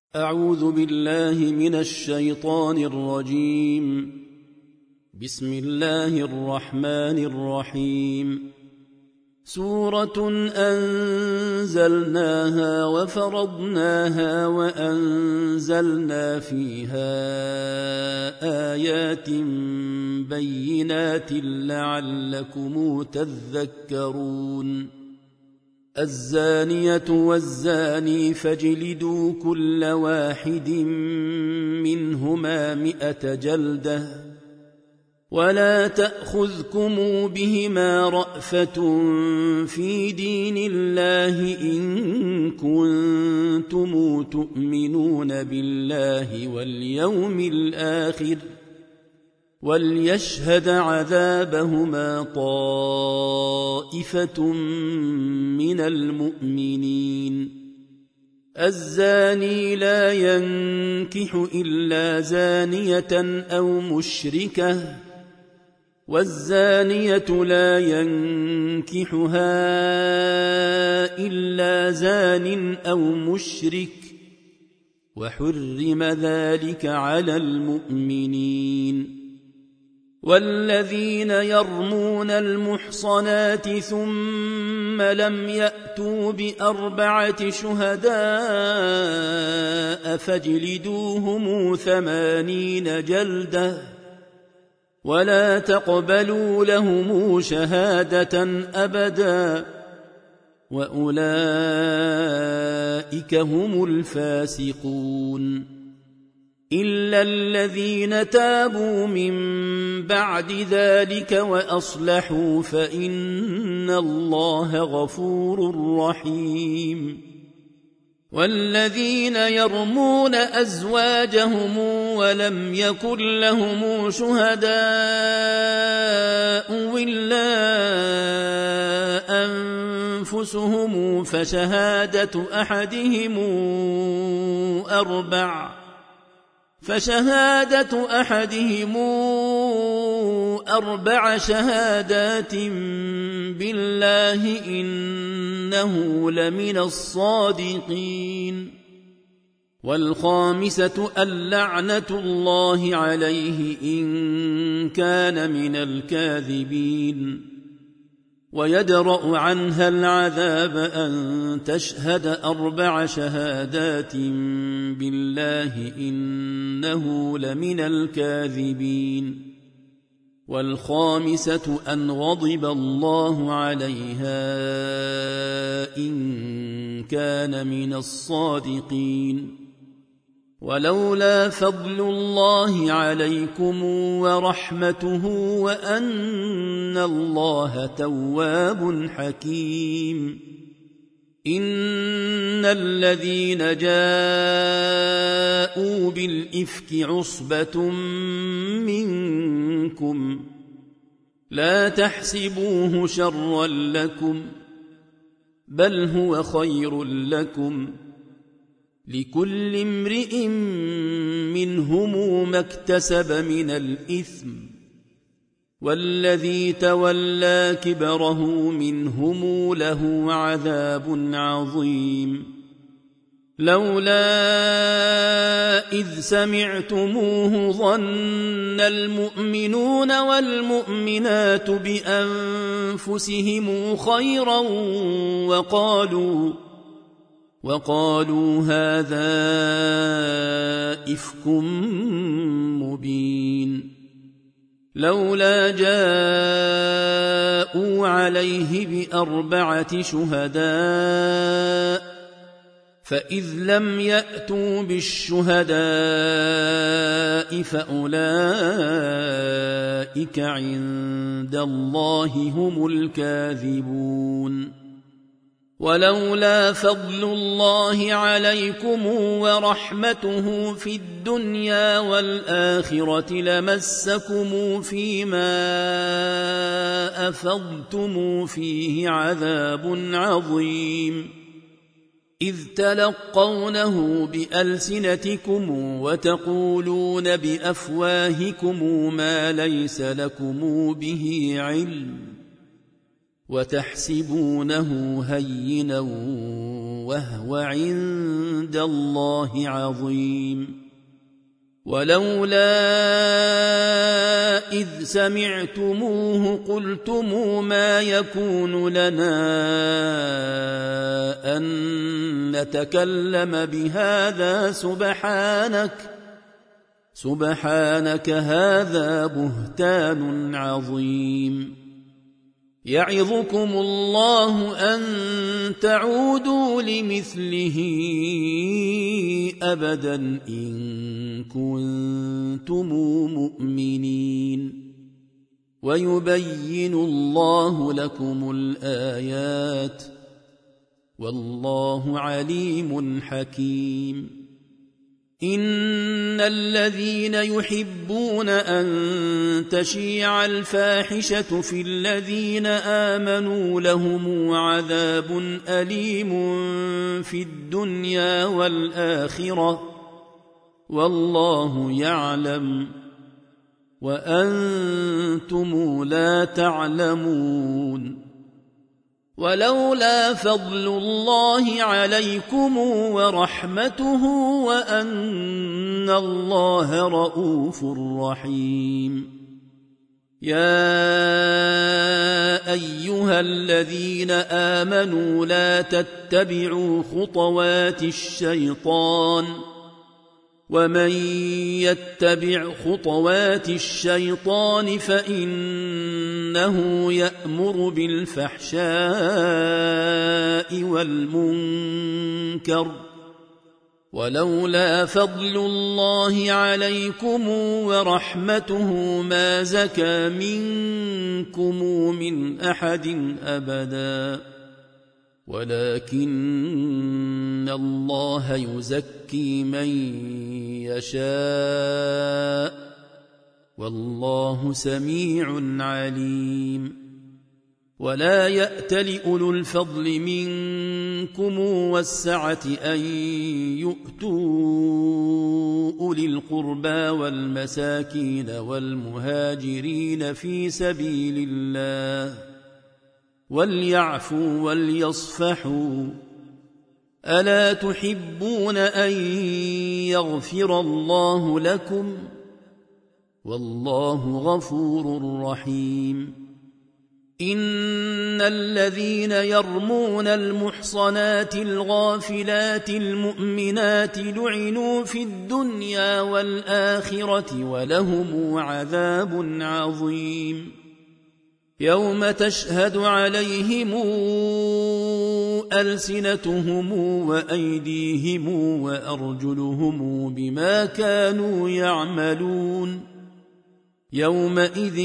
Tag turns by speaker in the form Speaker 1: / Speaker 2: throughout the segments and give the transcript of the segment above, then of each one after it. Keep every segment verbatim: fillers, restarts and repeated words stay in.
Speaker 1: أعوذ بالله من الشيطان الرجيم. بسم الله الرحمن الرحيم. سورة أنزلناها وفرضناها وأنزلنا فيها آيات بينات لعلكم تذكرون. الزانية والزاني فاجلدوا كل واحد منهما مئة جلدة ولا تأخذكم بهما رأفة في دين الله إن كنتم تؤمنون بالله واليوم الآخر وليشهد عذابهما طائفة من المؤمنين. الزاني لا ينكح إلا زانية أو مشركة والزانية لا ينكحها إلا زان أو مشرك وحرم ذلك على المؤمنين. والذين يرمون المحصنات ثم لم يأتوا بأربعة شهداء فاجلدوهم ثمانين جلدة ولا تقبلوا لهم شهادة أبدا وأولئك هم الفاسقون. إلا الذين تابوا من بعد ذلك وأصلحوا فإن الله غفور رحيم. والذين يرمون أزواجهم ولم يكن لهم شهداء إلا أنفسهم فشهادة أحدهم أربع فشهادة أحدهم أربع شهادات بالله إنه لمن الصادقين. والخامسة اللعنة الله عليه إن كان من الكاذبين. ويدرأ عنها العذاب أن تشهد أربع شهادات بالله إنه لمن الكاذبين. والخامسة أن غضب الله عليها إن كان من الصادقين. ولولا فضل الله عليكم ورحمته وأن الله تواب حكيم. إن الذين جاءوا بالإفك عصبة منكم لا تحسبوه شرا لكم بل هو خير لكم لكل امرئ منهم ما اكتسب من الإثم والذي تولى كبره منهم له عذاب عظيم. لولا إذ سمعتموه ظن المؤمنون والمؤمنات بأنفسهم خيرا وقالوا وقالوا هذا إفك مبين. لولا جاءوا عليه بأربعة شهداء فإذ لم يأتوا بالشهداء فأولئك عند الله هم الكاذبون. ولولا فضل الله عليكم ورحمته في الدنيا والآخرة لمسكم فيما أفضتم فيه عذاب عظيم. إذ تلقونه بألسنتكم وتقولون بأفواهكم ما ليس لكم به علم وتحسبونه هينا وهو عند الله عظيم ولولا إذ سمعتموه قلتم ما يكون لنا أن نتكلم بهذا سبحانك سبحانك هذا بهتان عظيم يعظكم الله أن تعودوا لمثله أبدا إن كنتم مؤمنين ويبين الله لكم الآيات والله عليم حكيم إن الذين يحبون أن تشيع الفاحشة في الذين آمنوا لهم عذاب أليم في الدنيا والآخرة والله يعلم وأنتم لا تعلمون ولولا فضل الله عليكم ورحمته وأن الله رؤوف رحيم يا أيها الذين آمنوا لا تتبعوا خطوات الشيطان ومن يتبع خطوات الشيطان فإنه يأمر بالفحشاء والمنكر ولولا فضل الله عليكم ورحمته ما زكى منكم من أحد أبدا ولكن الله يزكي من يشاء والله سميع عليم ولا يأتل أولو الفضل منكم والسعة أن يؤتوا أولي القربى والمساكين والمهاجرين في سبيل الله وليعفوا وليصفحوا ألا تحبون أن يغفر الله لكم والله غفور رحيم إن الذين يرمون المحصنات الغافلات المؤمنات لعنوا في الدنيا والآخرة ولهم عذاب عظيم يوم تشهد عليهم ألسنتهم وأيديهم وأرجلهم بما كانوا يعملون يومئذ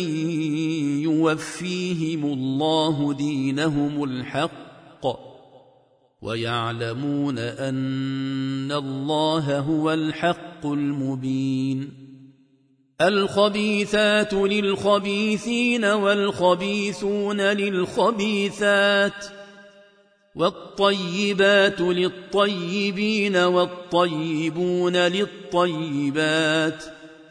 Speaker 1: يوفيهم الله دينهم الحق ويعلمون أن الله هو الحق المبين الخبيثات للخبيثين والخبيثون للخبيثات والطيبات للطيبين والطيبون للطيبات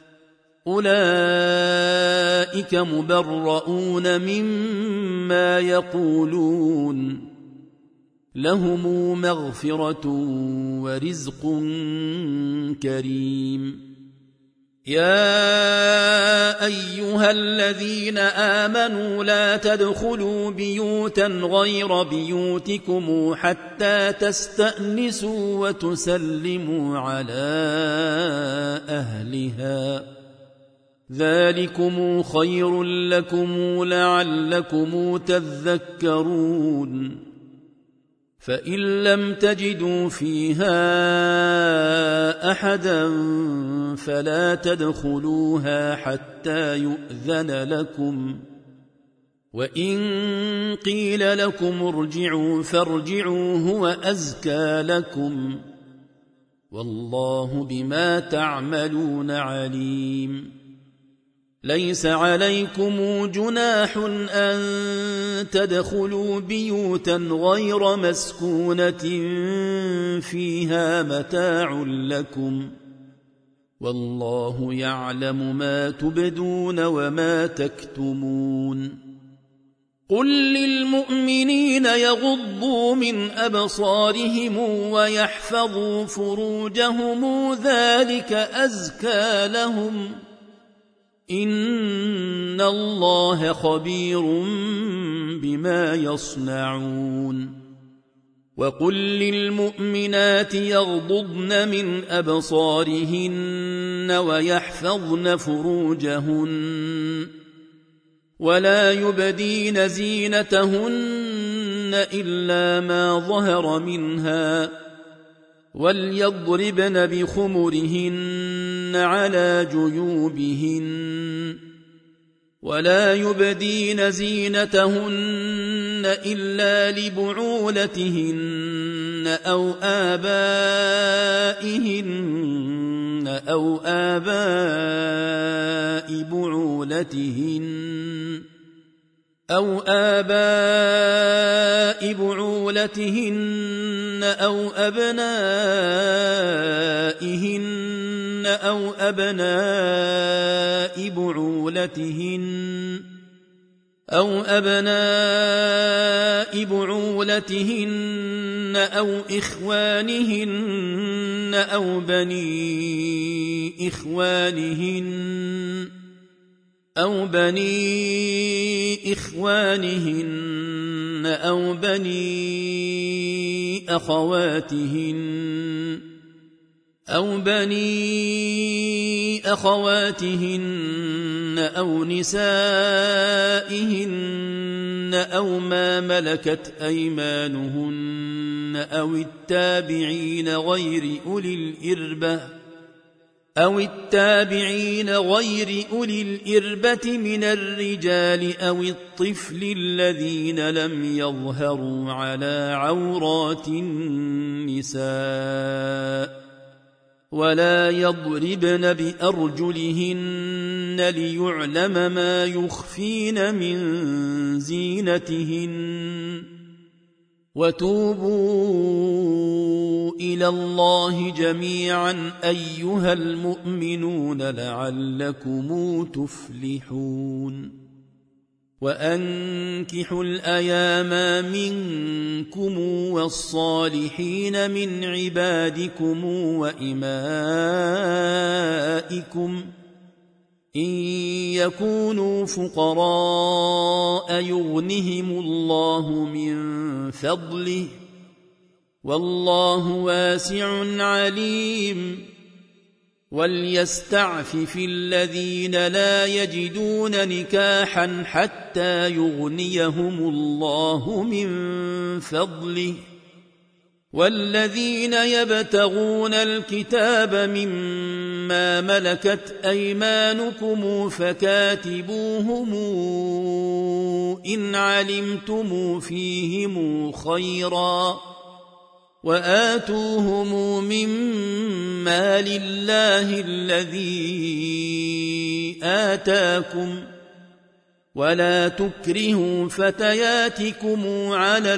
Speaker 1: أولئك مبرؤون مما يقولون لهم مغفرة ورزق كريم يا أيها الذين آمنوا لا تدخلوا بيوتا غير بيوتكم حتى تستأنسوا وتسلموا على أهلها ذلكم خير لكم لعلكم تذكرون فإن لم تجدوا فيها أحدا فلا تدخلوها حتى يؤذن لكم وإن قيل لكم ارجعوا فارجعوا هو أزكى لكم والله بما تعملون عليم ليس عليكم جناح أن تدخلوا بيوتا غير مسكونة فيها متاع لكم والله يعلم ما تبدون وما تكتمون قل للمؤمنين يغضوا من أبصارهم ويحفظوا فروجهم ذلك أزكى لهم إن الله خبير بما يصنعون وقل للمؤمنات يغضضن من أبصارهن ويحفظن فروجهن ولا يبدين زينتهن إلا ما ظهر منها وليضربن بخمرهن على جيوبهن ولا يبدين زينتهن إلا لبعولتهن أو آبائهن أو آباء بعولتهن أو آباء بعولتهن أو أبنائهن أو أبناء بعولتهن أو أبناء بعولتهن أو إخوانهن أو بني إخوانهن أو بني إخوانهن أو بني أخواتهن أو بني أخواتهن أو نسائهن أو ما ملكت أيمانهن أو التابعين غير أولي الإربة أو التابعين غير أولي الإربة من الرجال أو الطفل الذين لم يظهروا على عورات النساء ولا يضربن بأرجلهن ليعلم ما يخفين من زينتهن وتوبوا إلى الله جميعا أيها المؤمنون لعلكم تفلحون وأنكحوا الأيام منكم والصالحين من عبادكم وإمائكم إن يكونوا فقراء يغنهم الله من فضله والله واسع عليم وليستعفف الذين لا يجدون نكاحا حتى يغنيهم الله من فضله والذين يبتغون الكتاب مما ملكت أيمانكم فكاتبوهم إن علمتم فيهم خيرا وآتوهم مما لله الذي آتاكم ولا تكرهوا فتياتكم على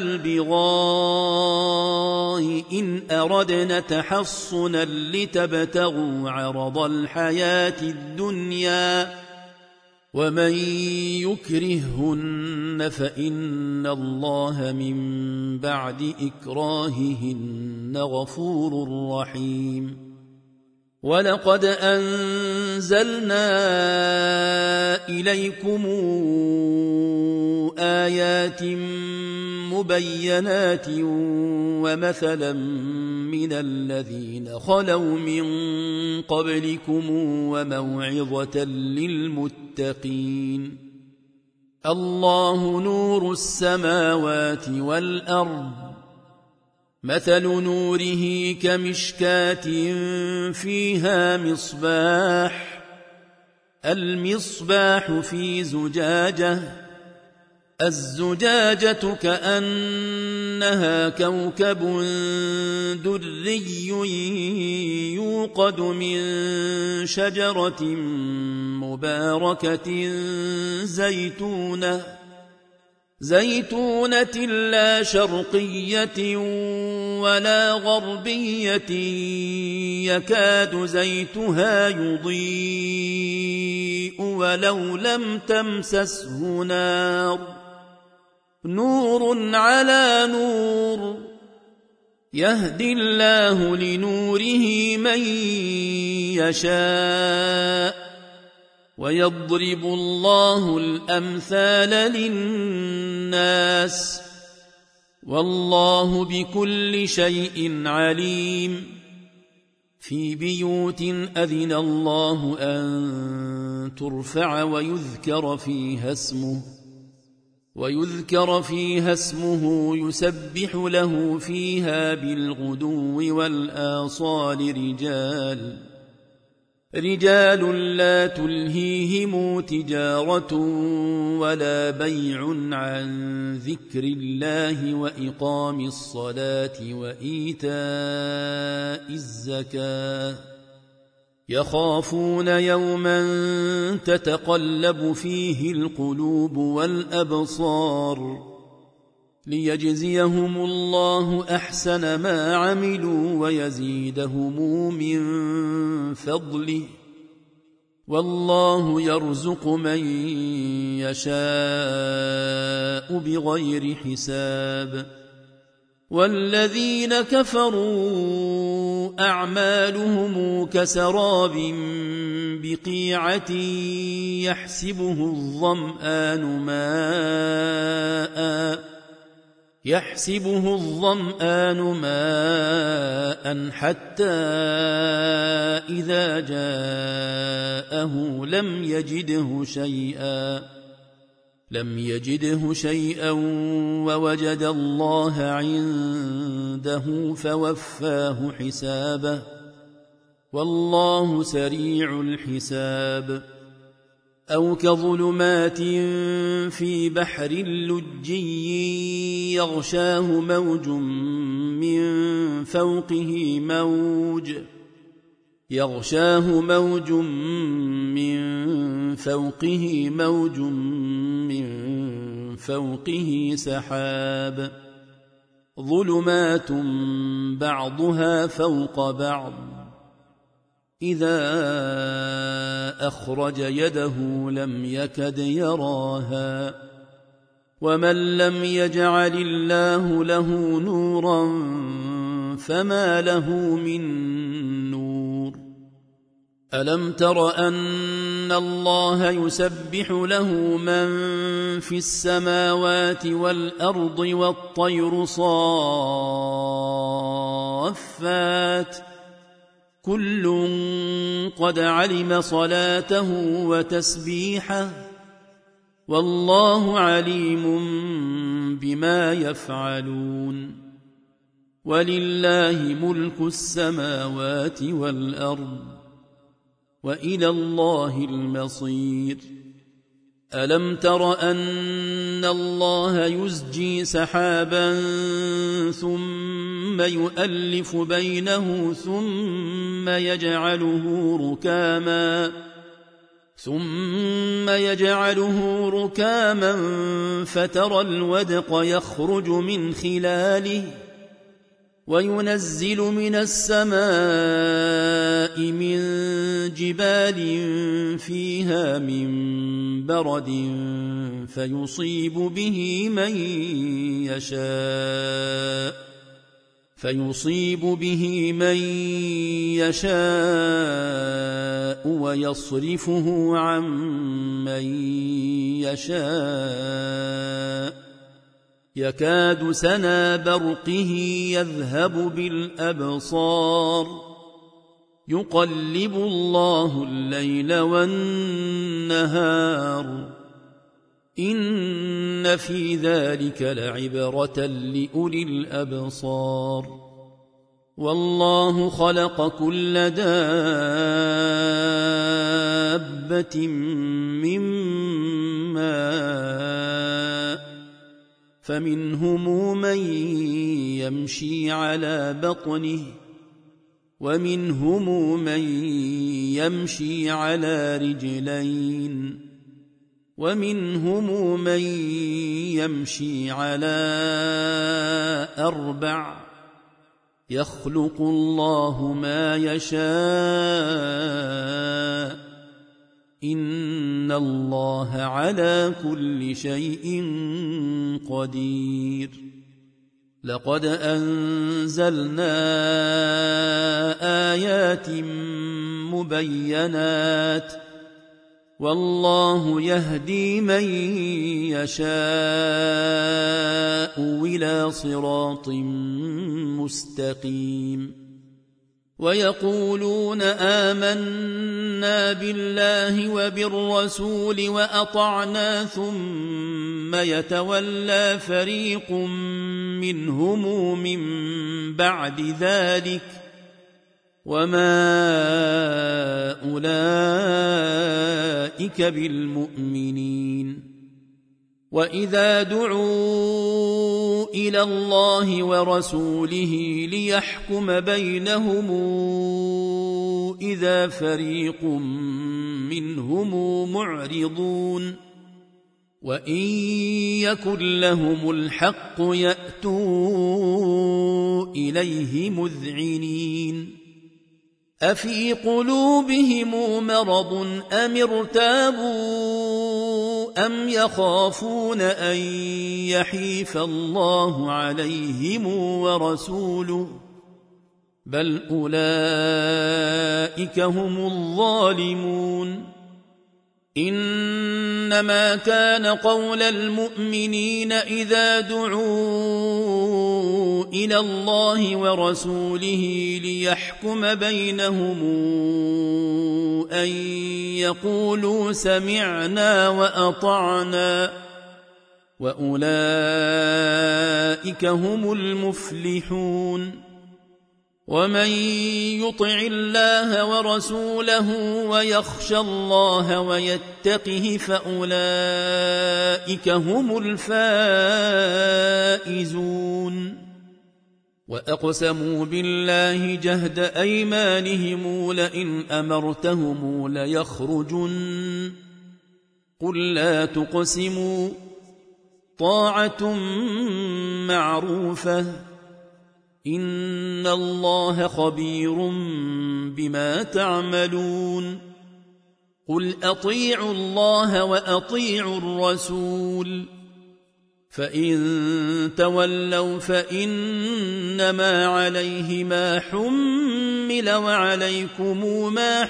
Speaker 1: البغاء إن أردنا تحصنا لتبتغوا عرض الحياة الدنيا ومن يكرههن فإن الله من بعد إكراههن غفور رحيم ولقد أنزلنا إليكم آيات مبينات ومثلا من الذين خلوا من قبلكم وموعظة للمتقين الله نور السماوات والأرض مثل نوره كمشكاة فيها مصباح المصباح في زجاجة الزجاجة كأنها كوكب دري يوقد من شجرة مباركة زيتونة زيتونة لا شرقية ولا غربية يكاد زيتها يضيء ولو لم تمسسه نار نور على نور يهدي الله لنوره من يشاء ويضرب الله الأمثال للناس والله بكل شيء عليم في بيوت أذن الله أن ترفع ويذكر فيها اسمه ويذكر فيها اسمه يسبح له فيها بالغدو والآصال رجال رجال لا تلهيهم تجارة ولا بيع عن ذكر الله وإقام الصلاة وإيتاء الزكاة يخافون يوما تتقلب فيه القلوب والأبصار ليجزيهم الله أحسن ما عملوا ويزيدهم من فضله والله يرزق من يشاء بغير حساب والذين كفروا أعمالهم كسراب بقيعة يحسبه الظمآن ماءً يحسبه الظمآن ماء حتى إذا جاءه لم يجده شيئا لم يجده شيئا ووجد الله عنده فوفاه حسابه والله سريع الحساب أو كظلمات في بحر لجي يغشاه موج من فوقه موج يغشاه موج من فوقه موج من فوقه سحاب ظلمات بعضها فوق بعض إذا أخرج يده لم يكد يراها ومن لم يجعل الله له نورا فما له من نور ألم تر أن الله يسبح له من في السماوات والأرض والطير صافات كل قد علم صلاته وتسبيحه والله عليم بما يفعلون ولله ملك السماوات والأرض وإلى الله المصير ألم تر أن الله يزجي سحابا ثم يؤلف بينه ثم يجعله ركاما ثم يجعله ركاما فترى الودق يخرج من خلاله وينزل من السماء من جبال فيها من برد فيصيب به من يشاء فيصيب به من يشاء ويصرفه عن من يشاء يكاد سنا برقه يذهب بالأبصار يقلب الله الليل والنهار إن في ذلك لعبرة لأولي الأبصار والله خلق كل دابة من ماء فمنهم من يمشي على بطنه ومنهم من يمشي على رجلين ومنهم من يمشي على أربع يخلق الله ما يشاء إن الله على كل شيء قدير لقد أنزلنا آيات مبينات والله يهدي من يشاء إلى صراط مستقيم ويقولون آمنا بالله وبالرسول وأطعنا ثم يتولى فريق منهم من بعد ذلك وما أولئك بالمؤمنين وإذا دعوا إلى الله ورسوله ليحكم بينهم إذا فريق منهم معرضون وإن يكن لهم الحق يأتوا إليه مذعنين أفي قلوبهم مرض أم ارتابوا أم يخافون أن يحيف الله عليهم ورسوله بل أولئك هم الظالمون إنما كان قول المؤمنين إذا دعوا إلى الله ورسوله ليحكم بينهم أن يقولوا سمعنا وأطعنا وأولئك هم المفلحون ومن يطع الله ورسوله ويخشى الله ويتقه فأولئك هم الفائزون وأقسموا بالله جهد أيمانهم لئن أمرتهم ليخرجن قل لا تقسموا طاعة معروفة إن الله خبير بما تعملون قل أطيعوا الله وأطيعوا الرسول فإن تولوا فإنما عليه ما حمل وعليكم ما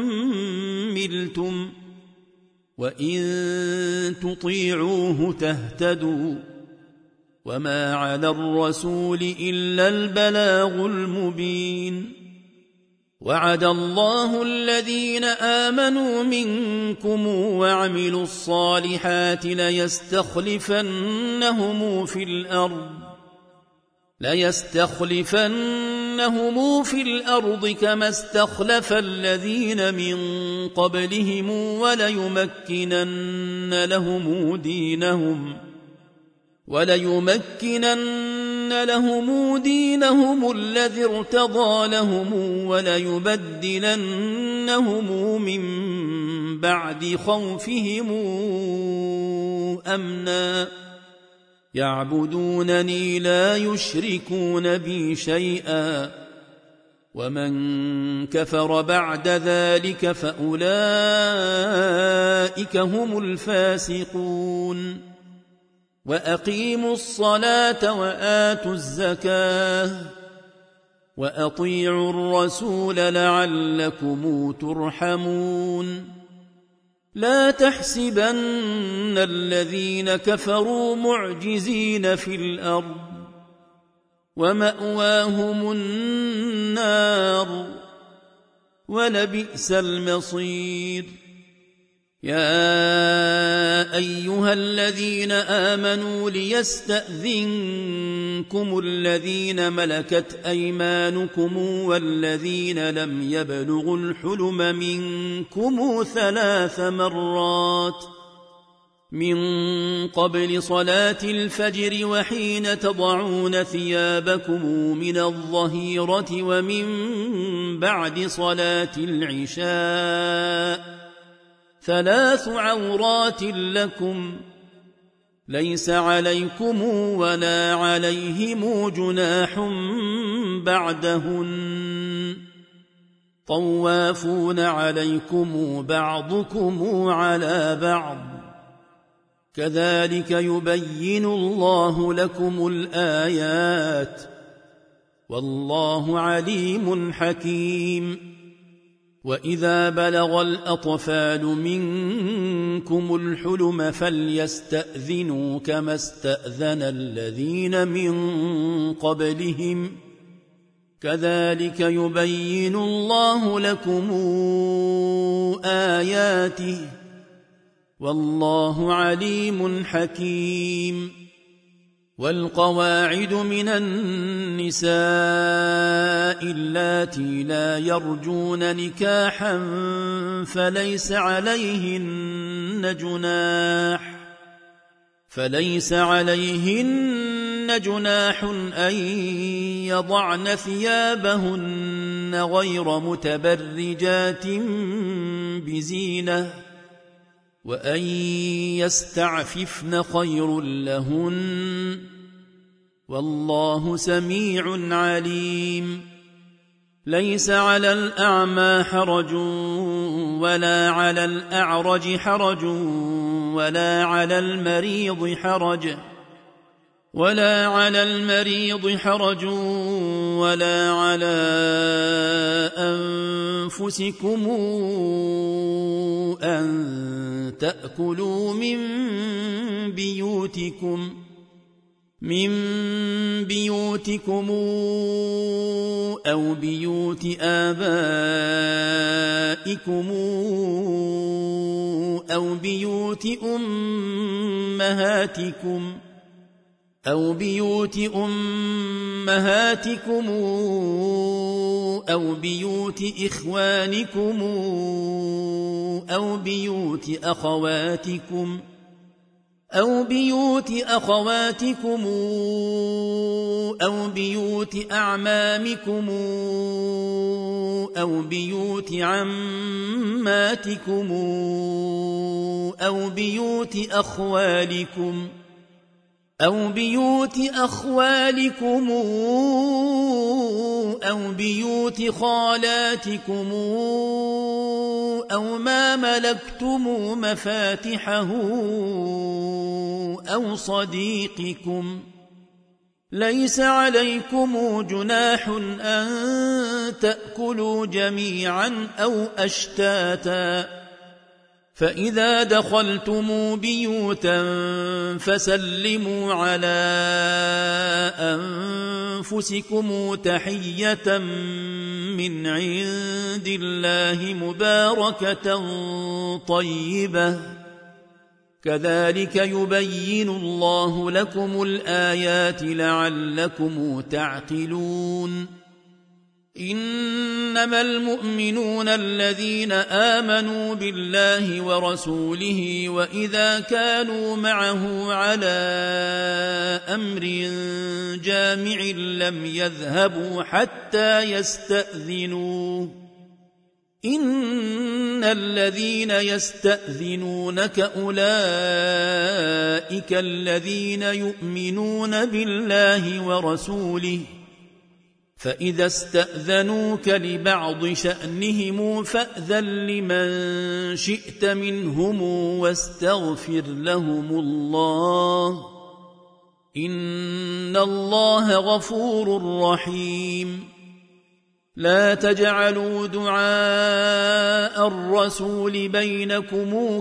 Speaker 1: حملتم وإن تطيعوه تهتدوا وما على الرسول إلا البلاغ المبين وعد الله الذين آمنوا منكم وعملوا الصالحات ليستخلفنهم في الأرض ليستخلفنهم في الأرض كما استخلف الذين من قبلهم وليمكنن لهم دينهم وليمكنن لهم دينهم الذي ارتضى لهم وليبدلنهم من بعد خوفهم أمنا يعبدونني لا يشركون بي شيئا ومن كفر بعد ذلك فأولئك هم الفاسقون وأقيموا الصلاة وآتوا الزكاة وأطيعوا الرسول لعلكم ترحمون لا تحسبن الذين كفروا معجزين في الأرض ومأواهم النار ولبئس المصير يا أيها الذين آمنوا ليستأذنكم الذين ملكت أيمانكم والذين لم يبلغوا الحلم منكم ثلاث مرات من قبل صلاة الفجر وحين تضعون ثيابكم من الظهيرة ومن بعد صلاة العشاء ثلاث عورات لكم ليس عليكم ولا عليهم جناح بعدهن طوافون عليكم بعضكم على بعض كذلك يبين الله لكم الآيات والله عليم حكيم وإذا بلغ الأطفال منكم الحلم فليستأذنوا كما استأذن الذين من قبلهم كذلك يبين الله لكم آياته والله عليم حكيم والقواعد من النساء اللاتي لا يرجون نكاحا فليس عليهن جناح فليس عليهن جناح أن يضعن ثيابهن غير متبرجات بزينة وأن يستعففن خير لهن والله سميع عليم ليس على الأعمى حرج ولا على الأعرج حرج ولا على المريض حرج ولا على المريض حرج ولا على أنفسكم أن تأكلوا من بيوتكم من بيوتكم أو بيوت آبائكم أو بيوت أمهاتكم أو بيوت أمهاتكم أو بيوت إخوانكم أو بيوت أخواتكم أو بيوت أخواتكم أو بيوت أعمامكم أو بيوت عماتكم أو بيوت أخوالكم أو بيوت أخوالكم أو بيوت خالاتكم أو ما ملكتم مفاتحه أو صديقكم ليس عليكم جناح أن تأكلوا جميعا أو أشتاتا فإذا دخلتم بيوتا فسلموا على أنفسكم تحية من عند الله مباركة طيبة كذلك يبين الله لكم الآيات لعلكم تعقلون إنما المؤمنون الذين آمنوا بالله ورسوله وإذا كانوا معه على أمر جامع لم يذهبوا حتى يستأذنوه إن الذين يستأذنونك أولئك الذين يؤمنون بالله ورسوله فإذا استأذنوك لبعض شأنهم فأذن لمن شئت منهم واستغفر لهم الله إن الله غفور رحيم لا تجعلوا دعاء الرسول بينكم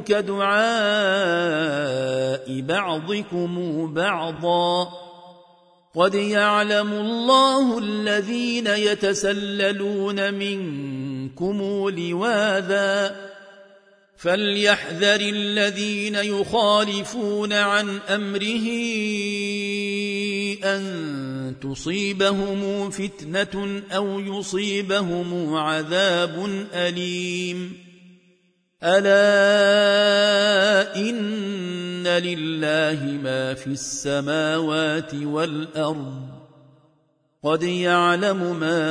Speaker 1: كدعاء بعضكم بعضا قد يعلم الله الذين يتسللون منكم لواذا فليحذر الذين يخالفون عن أمره أن تصيبهم فتنة أو يصيبهم عذاب أليم ألا إن لله ما في السماوات والأرض قد يعلم ما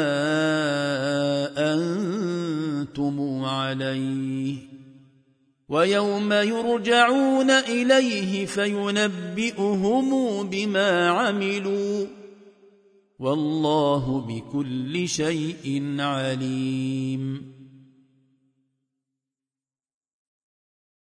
Speaker 1: أنتم عليه ويوم يرجعون إليه فينبئهم بما عملوا والله بكل شيء عليم.